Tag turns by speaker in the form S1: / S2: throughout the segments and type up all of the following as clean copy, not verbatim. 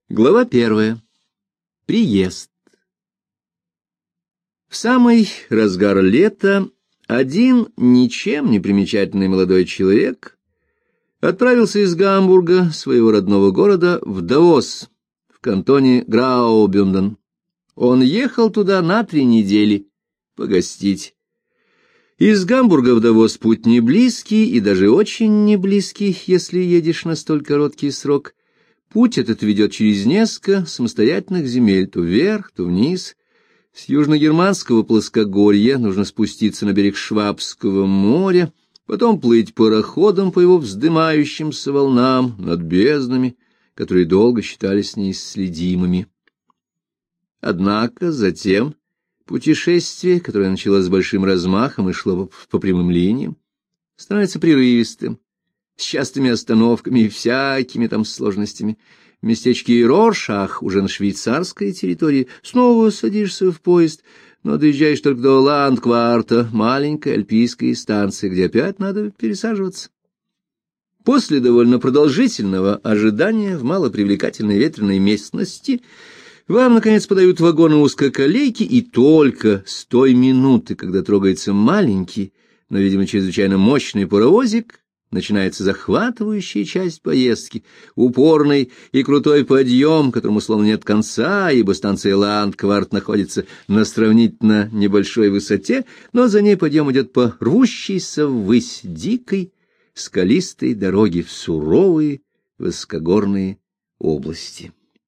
S1: Глава 1. Приезд. В самый разгар лета один ничем не примечательный молодой человек отправился из Гамбурга, своего родного города, в Давос, в кантоне Граубюнден. Он ехал туда на 3 недели погостить. Из Гамбурга в Давос путь не близкий и даже очень не близкий, если едешь на столь короткий срок. Путь этот ведет через несколько самостоятельных земель, то вверх, то вниз. С южногерманского плоскогорья нужно спуститься на берег Швабского моря, потом плыть пароходом по его вздымающимся волнам над безднами, которые долго считались неисследимыми. Однако затем путешествие, которое началось с большим размахом и шло по прямым линиям, становится прерывистым, с частыми остановками и всякими там сложностями. В местечке Роршах, уже на швейцарской территории, снова садишься в поезд, но доезжаешь только до Ландкварта, маленькой альпийской станции, где опять надо пересаживаться. После довольно продолжительного ожидания в малопривлекательной ветреной местности вам, наконец, подают вагоны узкоколейки, и только с той минуты, когда трогается маленький, но, видимо, чрезвычайно мощный паровозик, начинается захватывающая часть поездки, упорный и крутой подъем, которому словно нет конца, ибо станция Ландкварт находится на сравнительно небольшой высоте, но за ней подъем идет по рвущейся ввысь дикой скалистой дороге в суровые высокогорные области.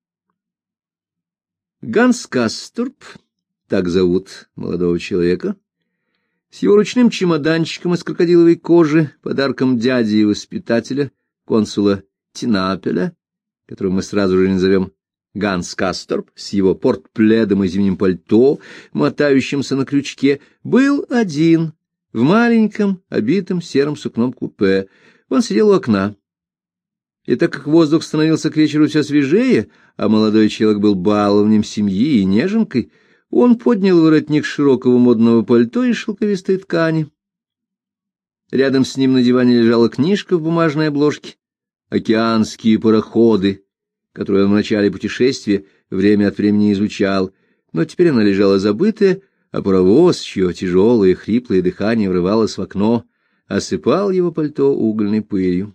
S1: Ганс Касторп, так зовут молодого человека, с его ручным чемоданчиком из крокодиловой кожи, подарком дяди и воспитателя, консула Тинапеля, которого мы сразу же назовем Ганс Касторп, с его портпледом и зимним пальто, мотающимся на крючке, был один в маленьком, обитом серым сукном купе. Он сидел у окна. И так как воздух становился к вечеру все свежее, а молодой человек был баловнем семьи и неженкой, он поднял воротник широкого модного пальто из шелковистой ткани. Рядом с ним на диване лежала книжка в бумажной обложке «Океанские пароходы», которую он в начале путешествия время от времени изучал, но теперь она лежала забытая, а паровоз, чье тяжелое хриплое дыхание врывалось в окно, осыпал его пальто угольной пылью.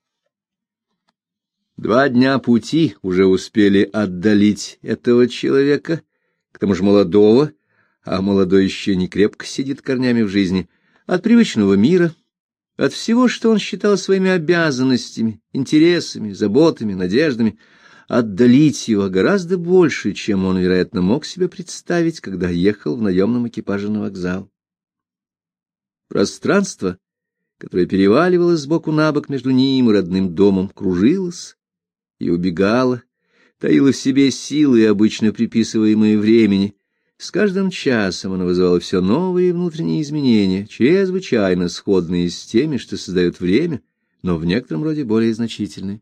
S1: 2 дня пути уже успели отдалить этого человека, к тому же молодого, а молодой еще не крепко сидит корнями в жизни, от привычного мира, от всего, что он считал своими обязанностями, интересами, заботами, надеждами, отдалить его гораздо больше, чем он, вероятно, мог себе представить, когда ехал в наемном экипаже на вокзал. Пространство, которое переваливалось сбоку на бок между ним и родным домом, кружилось и убегало, таила в себе силы, обычно приписываемые времени. С каждым часом она вызывала все новые внутренние изменения, чрезвычайно сходные с теми, что создает время, но в некотором роде более значительные.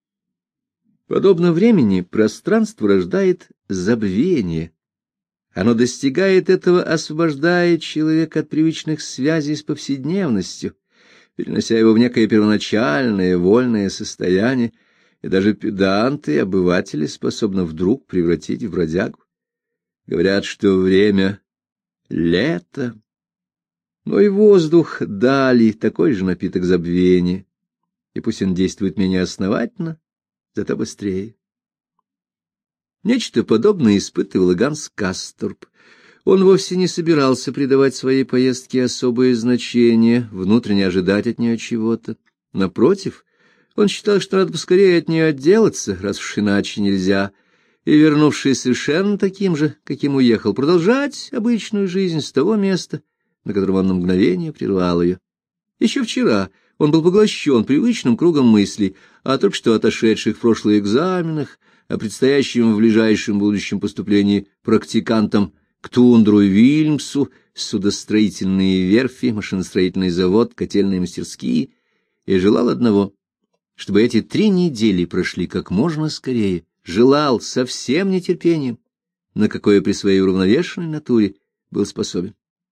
S1: Подобно времени, пространство рождает забвение. Оно достигает этого, освобождая человека от привычных связей с повседневностью, перенося его в некое первоначальное, вольное состояние, и даже педанты и обыватели способны вдруг превратить в бродягу. Говорят, что время — лето, но и воздух дали такой же напиток забвения, и пусть он действует менее основательно, зато быстрее. Нечто подобное испытывал и Ганс Касторп. Он вовсе не собирался придавать своей поездке особое значение, внутренне ожидать от нее чего-то. Напротив, он считал, что надо поскорее от нее отделаться, раз уж иначе нельзя, и, вернувшись совершенно таким же, каким уехал, продолжать обычную жизнь с того места, на котором он на мгновение прервал ее. Еще вчера он был поглощен привычным кругом мыслей о только что отошедших в прошлых экзаменах, о предстоящем в ближайшем будущем поступлении практикантом к Тундру и Вильмсу, судостроительные верфи, машиностроительный завод, котельные мастерские, и желал одного — чтобы эти 3 недели прошли как можно скорее, желал со всем нетерпением, на какое при своей уравновешенной натуре был способен.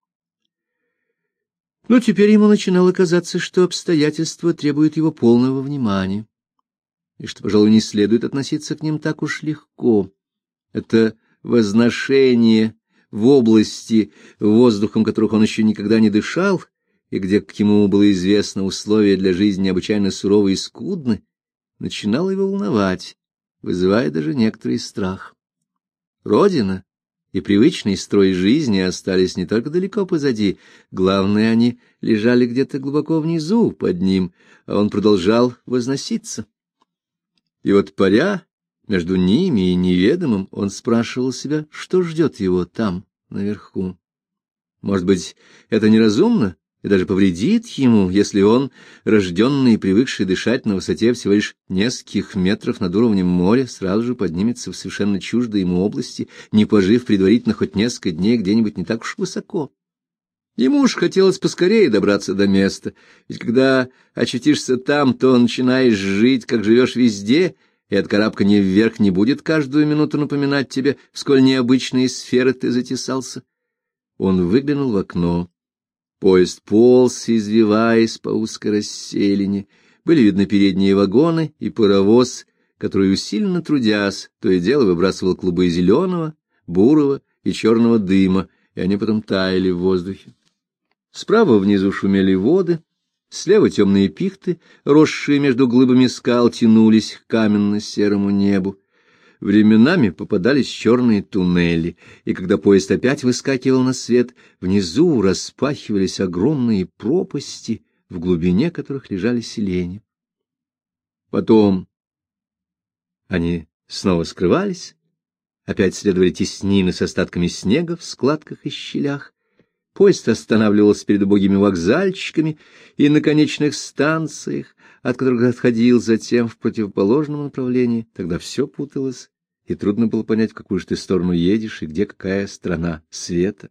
S1: Но теперь ему начинало казаться, что обстоятельства требуют его полного внимания. и что, пожалуй, не следует относиться к ним так уж легко. Это возношение в области, воздухом которых он еще никогда не дышал, и где, как ему было известно, условия для жизни необычайно суровы и скудны, начинало его волновать, вызывая даже некоторый страх. Родина и привычный строй жизни остались не только далеко позади, главное, они лежали где-то глубоко внизу, под ним, а он продолжал возноситься. И вот, паря между ними и неведомым, он спрашивал себя, что ждет его там, наверху. Может быть, это неразумно и даже повредит ему, если он, рожденный и привыкший дышать на высоте всего лишь нескольких метров над уровнем моря, сразу же поднимется в совершенно чуждой ему области, не пожив предварительно хоть несколько дней где-нибудь не так уж высоко. Ему уж хотелось поскорее добраться до места, ведь когда очутишься там, то начинаешь жить, как живешь везде, и от карабкания вверх не будет каждую минуту напоминать тебе, в сколь необычные сферы ты затесался. Он выглянул в окно. Поезд полз, извиваясь по узкой расселине. Были видны передние вагоны и паровоз, который, усиленно трудясь, то и дело выбрасывал клубы зеленого, бурого и черного дыма, и они потом таяли в воздухе. Справа внизу шумели воды, слева темные пихты, росшие между глыбами скал, тянулись к каменно-серому небу. Временами попадались черные туннели, и когда поезд опять выскакивал на свет, внизу распахивались огромные пропасти, в глубине которых лежали селения. Потом они снова скрывались, опять следовали теснины с остатками снега в складках и щелях. Поезд останавливался перед убогими вокзальчиками и на конечных станциях, от которых отходил затем в противоположном направлении. Тогда все путалось, и трудно было понять, в какую же ты сторону едешь и где какая страна света.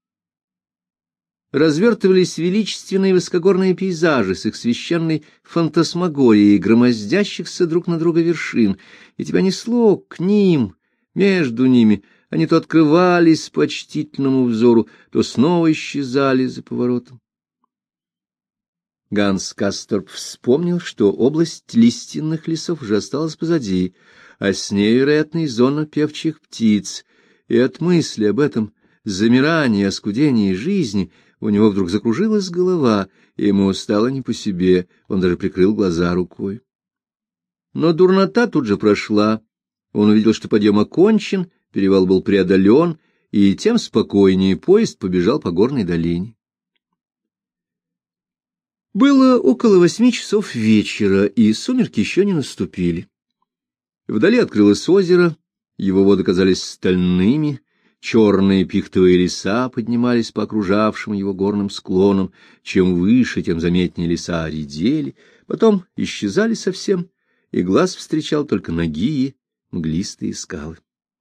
S1: Развертывались величественные высокогорные пейзажи с их священной фантасмагорией, громоздящихся друг на друга вершин, и тебя несло к ним, между ними. Они то открывались почтительному взору, то снова исчезали за поворотом. Ганс Касторп вспомнил, что область лиственных лесов уже осталась позади, а с ней, вероятно, и зона певчих птиц, и от мысли об этом замирании, оскудении жизни у него вдруг закружилась голова, и ему стало не по себе, он даже прикрыл глаза рукой. Но дурнота тут же прошла, он увидел, что подъем окончен, перевал был преодолен, и тем спокойнее поезд побежал по горной долине. Было около 8 часов вечера, и сумерки еще не наступили. Вдали открылось озеро, его воды казались стальными, черные пихтовые леса поднимались по окружавшим его горным склонам, чем выше, тем заметнее леса редели, потом исчезали совсем, и глаз встречал только нагие, мглистые скалы.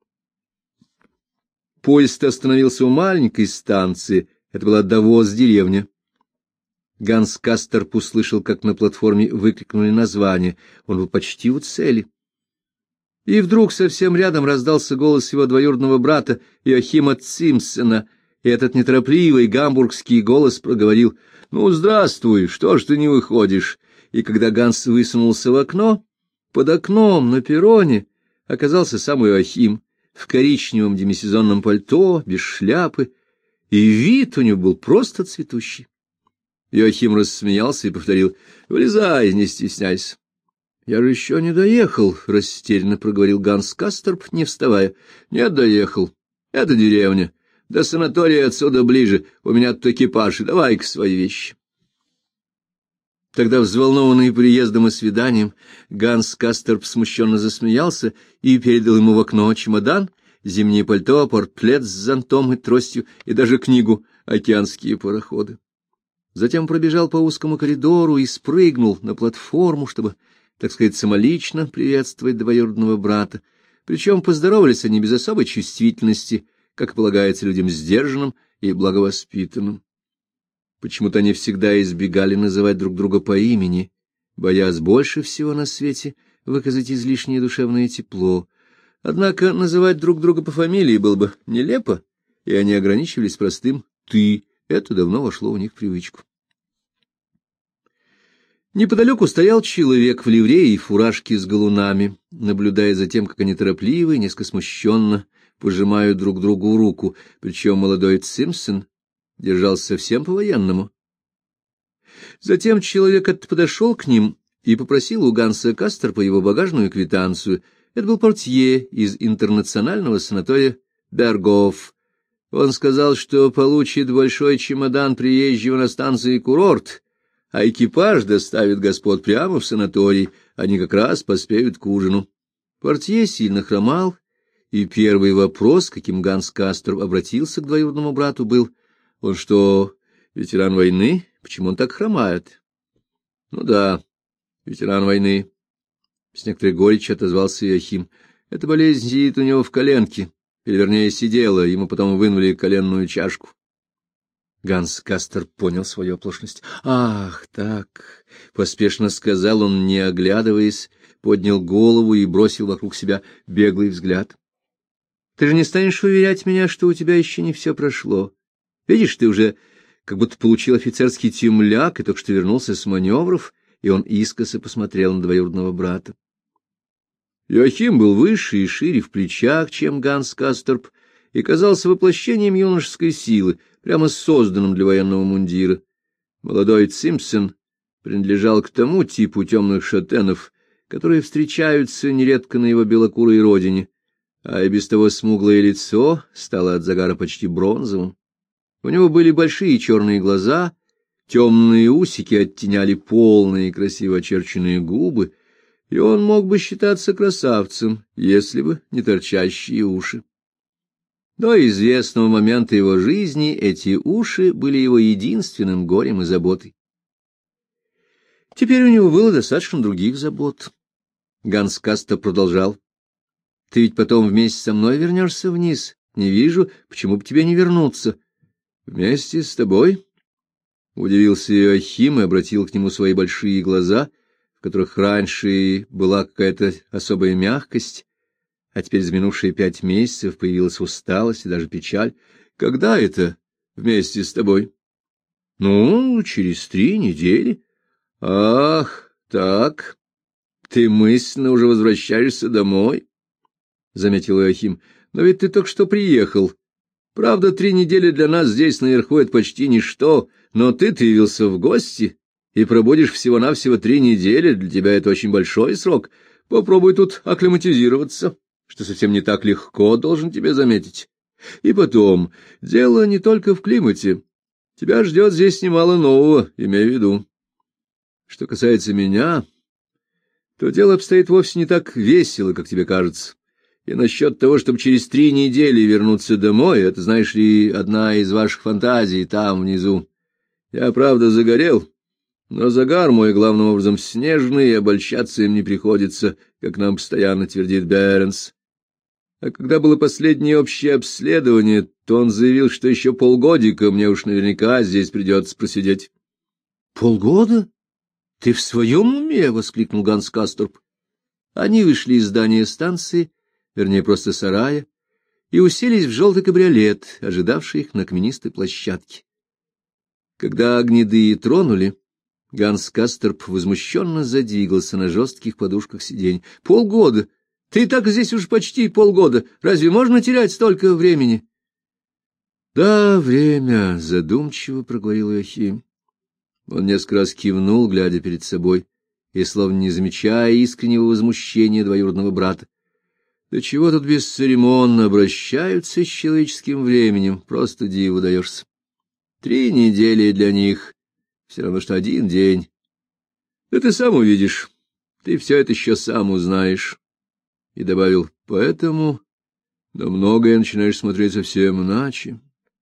S1: Поезд остановился у маленькой станции, это была Давос-деревня. Ганс Касторп услышал, как на платформе выкрикнули название, он был почти у цели. И вдруг совсем рядом раздался голос его двоюродного брата Иохима Цимпсона, и этот неторопливый гамбургский голос проговорил: «Ну, здравствуй, что ж ты не выходишь?» И когда Ганс высунулся в окно, под окном на перроне оказался сам Иохим в коричневом демисезонном пальто, без шляпы, и вид у него был просто цветущий. Иохим рассмеялся и повторил: «Влезай, не стесняйся». «Я же еще не доехал», — растерянно проговорил Ганс Касторп, не вставая. «Нет, доехал. Это деревня. До санатория отсюда ближе. У меня тут экипаж. Давай-ка свои вещи». Тогда, взволнованный приездом и свиданием, Ганс Касторп смущенно засмеялся и передал ему в окно чемодан, зимнее пальто, портплет с зонтом и тростью и даже книгу «Океанские пароходы». Затем пробежал по узкому коридору и спрыгнул на платформу, чтобы, так сказать, самолично приветствовать двоюродного брата. Причем поздоровались они без особой чувствительности, как полагается людям сдержанным и благовоспитанным. Почему-то они всегда избегали называть друг друга по имени, боясь больше всего на свете выказать излишнее душевное тепло. Однако называть друг друга по фамилии было бы нелепо, и они ограничивались простым «ты». Это давно вошло у них в привычку. Неподалеку стоял человек в ливрее и фуражке с галунами, наблюдая за тем, как они торопливо и несколько смущенно пожимают друг другу руку, причем молодой Симпсон держался совсем по-военному. Затем человек этот подошел к ним и попросил у Ганса Касторпа его багажную квитанцию. Это был портье из интернационального санатория Бергоф. Он сказал, что получит большой чемодан приезжего на станции курорт, а экипаж доставит господ прямо в санаторий, они как раз поспеют к ужину. Портье сильно хромал, и первый вопрос, каким Ганс Касторп обратился к двоюродному брату, был: он что, ветеран войны? Почему он так хромает? — Ну да, ветеран войны. С некоторой горечью отозвался Иоахим. Эта болезнь сидит у него в коленке, или, вернее, сидела, ему потом вынули коленную чашку. Ганс Касторп понял свою оплошность. — Ах, так! — поспешно сказал он, не оглядываясь, поднял голову и бросил вокруг себя беглый взгляд. — Ты же не станешь уверять меня, что у тебя еще не все прошло? Видишь, ты уже как будто получил офицерский темляк и только что вернулся с маневров, и он искоса посмотрел на двоюродного брата. Иоахим был выше и шире в плечах, чем Ганс Касторп, и казался воплощением юношеской силы, прямо созданным для военного мундира. Молодой Симпсон принадлежал к тому типу темных шатенов, которые встречаются нередко на его белокурой родине, а и без того смуглое лицо стало от загара почти бронзовым. У него были большие черные глаза, темные усики оттеняли полные красиво очерченные губы, и он мог бы считаться красавцем, если бы не торчащие уши. До известного момента его жизни эти уши были его единственным горем и заботой. Теперь у него было достаточно других забот. Ганс Касторп продолжал: — Ты ведь потом вместе со мной вернешься вниз. Не вижу, почему бы тебе не вернуться. — Вместе с тобой? — удивился Иоахим и обратил к нему свои большие глаза, в которых раньше была какая-то особая мягкость, а теперь за минувшие 5 месяцев появилась усталость и даже печаль. — Когда это вместе с тобой? — Ну, через 3 недели. — Ах, так, ты мысленно уже возвращаешься домой, — заметил Иоахим. — Но ведь ты только что приехал. Правда, 3 недели для нас здесь наверху — это почти ничто, но ты явился в гости и пробудешь всего-навсего 3 недели, для тебя это очень большой срок. Попробуй тут акклиматизироваться, что совсем не так легко, должен тебе заметить. И потом, дело не только в климате. Тебя ждет здесь немало нового, имей в виду. Что касается меня, то дело обстоит вовсе не так весело, как тебе кажется. И насчет того, чтобы через 3 недели вернуться домой, это, знаешь ли, одна из ваших фантазий там внизу. Я, правда, загорел, но загар мой главным образом снежный, и обольщаться им не приходится, как нам постоянно твердит Беренс. А когда было последнее общее обследование, то он заявил, что еще полгодика мне уж наверняка здесь придется просидеть. — Полгода? Ты в своем уме? — воскликнул Ганс Касторп. Они вышли из здания станции, вернее, просто сарая, и уселись в желтый кабриолет, ожидавший их на каменистой площадке. Когда огнедые тронули, Ганс Касторп возмущенно задвигался на жестких подушках сиденья. — Полгода! Ты так здесь уж почти полгода. Разве можно терять столько времени? — Да, время, — задумчиво проговорил Иоахим. Он несколько раз кивнул, глядя перед собой, и словно не замечая искреннего возмущения двоюродного брата. Да чего тут бесцеремонно обращаются с человеческим временем, просто диву даешься. 3 недели для них — все равно, что 1 день. Да ты сам увидишь, ты все это еще сам узнаешь. И добавил: поэтому на многое начинаешь смотреть совсем иначе.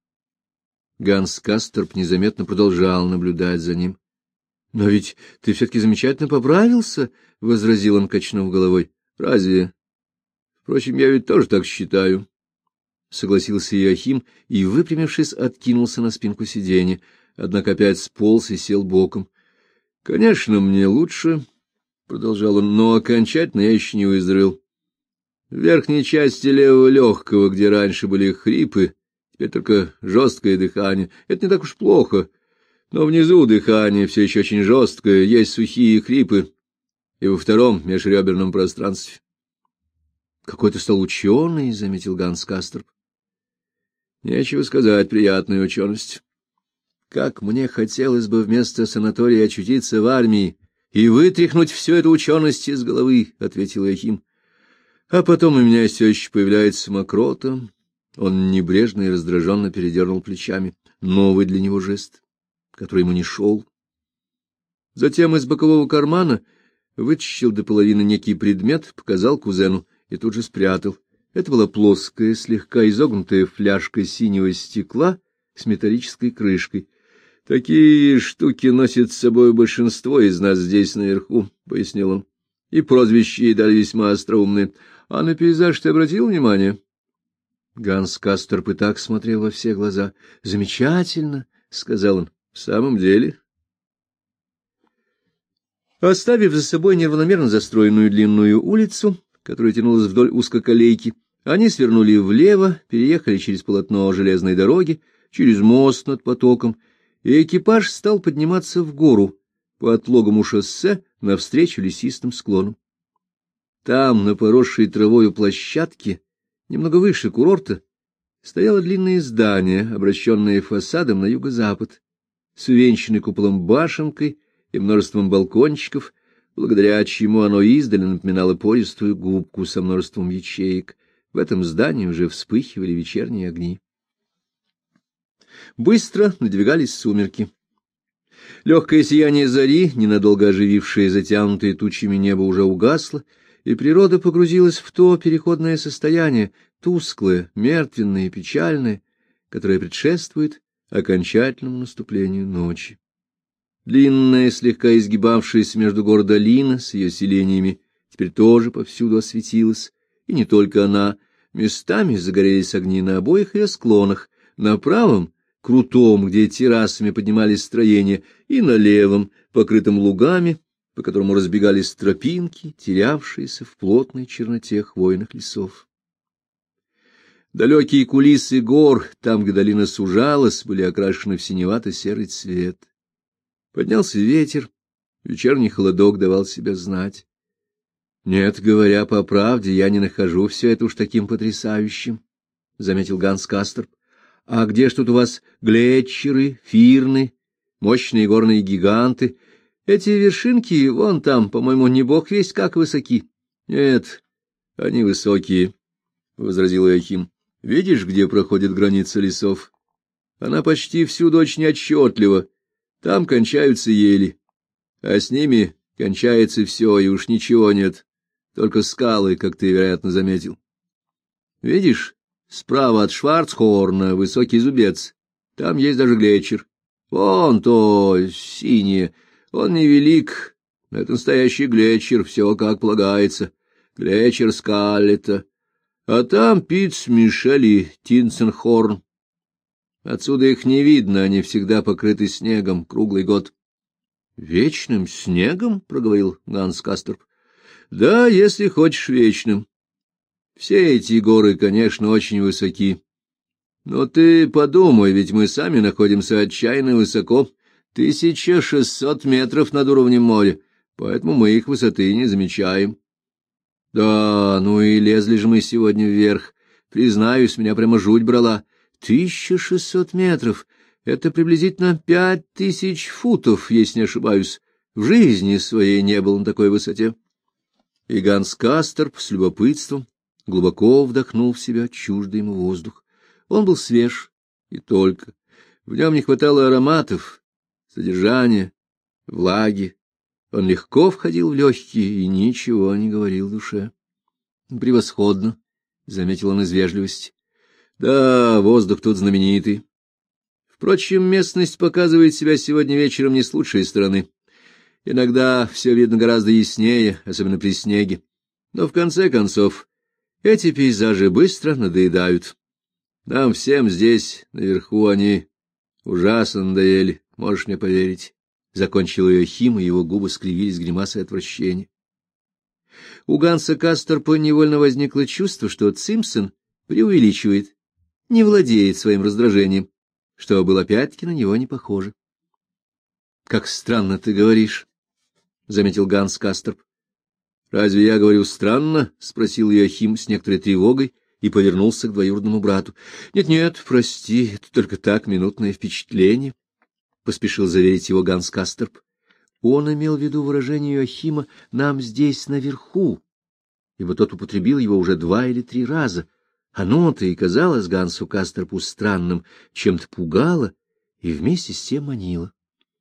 S1: Ганс Касторп незаметно продолжал наблюдать за ним. — Но ведь ты все-таки замечательно поправился, — возразил он, качнув головой. — Разве? Впрочем, я ведь тоже так считаю, — согласился Иоахим и, выпрямившись, откинулся на спинку сиденья, однако опять сполз и сел боком. — Конечно, мне лучше, — продолжал он, — но окончательно я еще не выздоровел. В верхней части левого легкого, где раньше были хрипы, теперь только жесткое дыхание. Это не так уж плохо. Но внизу дыхание все еще очень жесткое, есть сухие хрипы, и во втором межреберном пространстве. — Какой ты стал ученый, — заметил Ганс Касторп. — Нечего сказать, приятная ученость. Как мне хотелось бы вместо санатория очутиться в армии и вытряхнуть всю эту ученость из головы, — ответил Иохим. А потом у меня все еще появляется мокрота. Он небрежно и раздраженно передернул плечами. Новый для него жест, который ему не шел. Затем из бокового кармана вытащил до половины некий предмет, показал кузену и тут же спрятал. Это была плоская, слегка изогнутая фляжка синего стекла с металлической крышкой. — Такие штуки носит с собой большинство из нас здесь наверху, — пояснил он. — И прозвища ей дали весьма остроумные. А на пейзаж ты обратил внимание? Ганс Касторп и так смотрел во все глаза. — Замечательно, — сказал он. — В самом деле... Оставив за собой неравномерно застроенную длинную улицу, которая тянулась вдоль узкоколейки, они свернули влево, переехали через полотно железной дороги, через мост над потоком, и экипаж стал подниматься в гору по отлогому шоссе навстречу лесистым склонам. Там, на поросшей травою площадке, немного выше курорта, стояло длинное здание, обращенное фасадом на юго-запад, с увенчанной куполом башенкой и множеством балкончиков, благодаря чему оно издали напоминало пористую губку со множеством ячеек. В этом здании уже вспыхивали вечерние огни. Быстро надвигались сумерки. Легкое сияние зари, ненадолго оживившее затянутые тучами небо, уже угасло, и природа погрузилась в то переходное состояние, тусклое, мертвенное и печальное, которое предшествует окончательному наступлению ночи. Длинная, слегка изгибавшаяся между гор долина с ее селениями теперь тоже повсюду осветилась, и не только она, местами загорелись огни на обоих ее склонах, на правом, крутом, где террасами поднимались строения, и на левом, покрытом лугами, по которому разбегались тропинки, терявшиеся в плотной черноте хвойных лесов. Далекие кулисы гор, там, где долина сужалась, были окрашены в синевато-серый цвет. Поднялся ветер, вечерний холодок давал себя знать. Нет, говоря по правде, я не нахожу все это уж таким потрясающим, — заметил Ганс Касторп. — А где ж тут у вас глетчеры, фирны, мощные горные гиганты? Эти вершинки вон там, по-моему, не бог весть как высоки. — Нет, они высокие, — возразил Иохим. — Видишь, где проходит граница лесов? Она почти всюду очень отчетлива. Там кончаются ели, а с ними кончается все, и уж ничего нет, только скалы, как ты, вероятно, заметил. Видишь, справа от Шварцхорна высокий зубец, там есть даже глетчер. Вон то, синее, он невелик, это настоящий глетчер, все как полагается, глетчер Скаллета. А там Питц-Мишель и Тинценхорн. Отсюда их не видно, они всегда покрыты снегом круглый год. — Вечным снегом? — проговорил Ганс Касторп. — Да, если хочешь, вечным. Все эти горы, конечно, очень высоки. Но ты подумай, ведь мы сами находимся отчаянно высоко, 1600 метров над уровнем моря, поэтому мы их высоты не замечаем. Да, ну и лезли же мы сегодня вверх. Признаюсь, меня прямо жуть брала. 1600 метров — это приблизительно 5000 футов, если не ошибаюсь. В жизни своей не был на такой высоте. И Ганс Касторп с любопытством глубоко вдохнул в себя чуждый ему воздух. Он был свеж, и только. В нем не хватало ароматов, содержания, влаги. Он легко входил в легкие и ничего не говорил душе. — Превосходно, — заметил он из вежливости. — Да, воздух тут знаменитый. Впрочем, местность показывает себя сегодня вечером не с лучшей стороны. Иногда все видно гораздо яснее, особенно при снеге. Но в конце концов эти пейзажи быстро надоедают. Нам всем здесь, наверху, они ужасно надоели, можешь мне поверить. Закончил Иохим, и его губы скривились гримасой отвращения. У Ганса Касторпа невольно возникло чувство, что Цимпсон преувеличивает, не владеет своим раздражением, что было опять-таки на него не похоже. Как странно ты говоришь, — заметил Ганс Касторп. — Разве я говорю странно? — спросил Иоахим с некоторой тревогой и повернулся к двоюродному брату. — Нет, прости, это только так, минутное впечатление, — поспешил заверить его Ганс Касторп. Он имел в виду выражение Иоахима «нам здесь наверху», ибо тот употребил его уже 2 или 3 раза. Оно-то и казалось Гансу Касторпу странным, чем-то пугало и вместе с тем манило.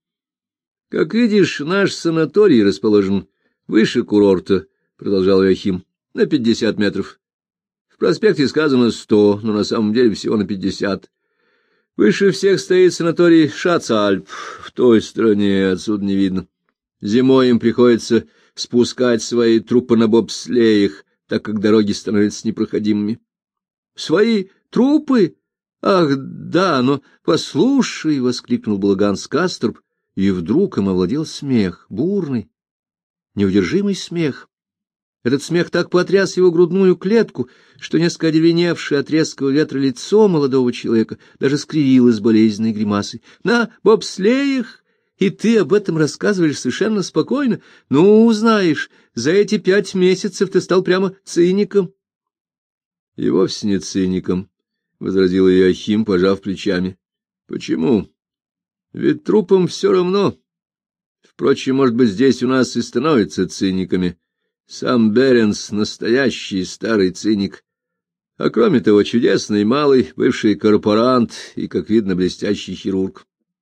S1: — Как видишь, наш санаторий расположен выше курорта, — продолжал Иоахим, — на 50 метров. В проспекте сказано 100, но на самом деле всего на 50. Выше всех стоит санаторий Шацальп, в той стороне, отсюда не видно. Зимой им приходится спускать свои трупы на бобслеях, так как дороги становятся непроходимыми. — Свои трупы? Ах, да, но послушай, — воскликнул был Ганс Касторп, и вдруг им овладел смех, бурный, неудержимый смех. Этот смех так потряс его грудную клетку, что несколько одеревеневшее от резкого ветра лицо молодого человека даже скривилось болезненной гримасой. — На бобслеях? И ты об этом рассказываешь совершенно спокойно? Ну, знаешь, за эти 5 месяцев ты стал прямо циником. — И вовсе не циником, — возразил Иоахим, пожав плечами. — Почему? Ведь трупам все равно. Впрочем, может быть, здесь у нас и становятся циниками. Сам Беренс — настоящий старый циник. А кроме того, чудесный малый, бывший корпорант и, как видно, блестящий хирург.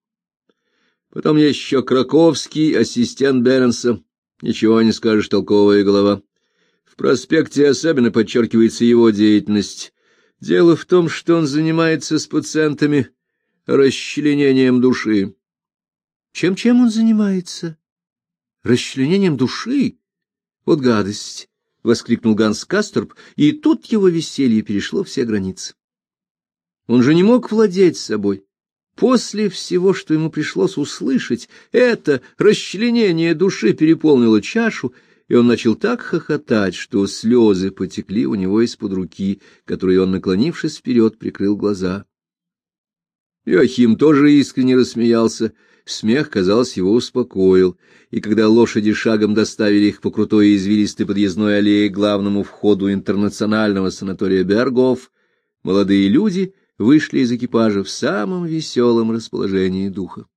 S1: Потом есть еще Краковский, ассистент Беренса. Ничего не скажешь, толковая голова. В проспекте особенно подчеркивается его деятельность. Дело в том, что он занимается с пациентами расчленением души. Чем он занимается? Расчленением души? Вот гадость! — воскликнул Ганс Касторп, и тут его веселье перешло все границы. Он же не мог владеть собой. После всего, что ему пришлось услышать, это расчленение души переполнило чашу, и он начал так хохотать, что слезы потекли у него из-под руки, которой он, наклонившись вперед, прикрыл глаза. Иоахим тоже искренне рассмеялся. Смех, казалось, его успокоил, и когда лошади шагом доставили их по крутой и извилистой подъездной аллее к главному входу интернационального санатория Бергов, молодые люди вышли из экипажа в самом веселом расположении духа.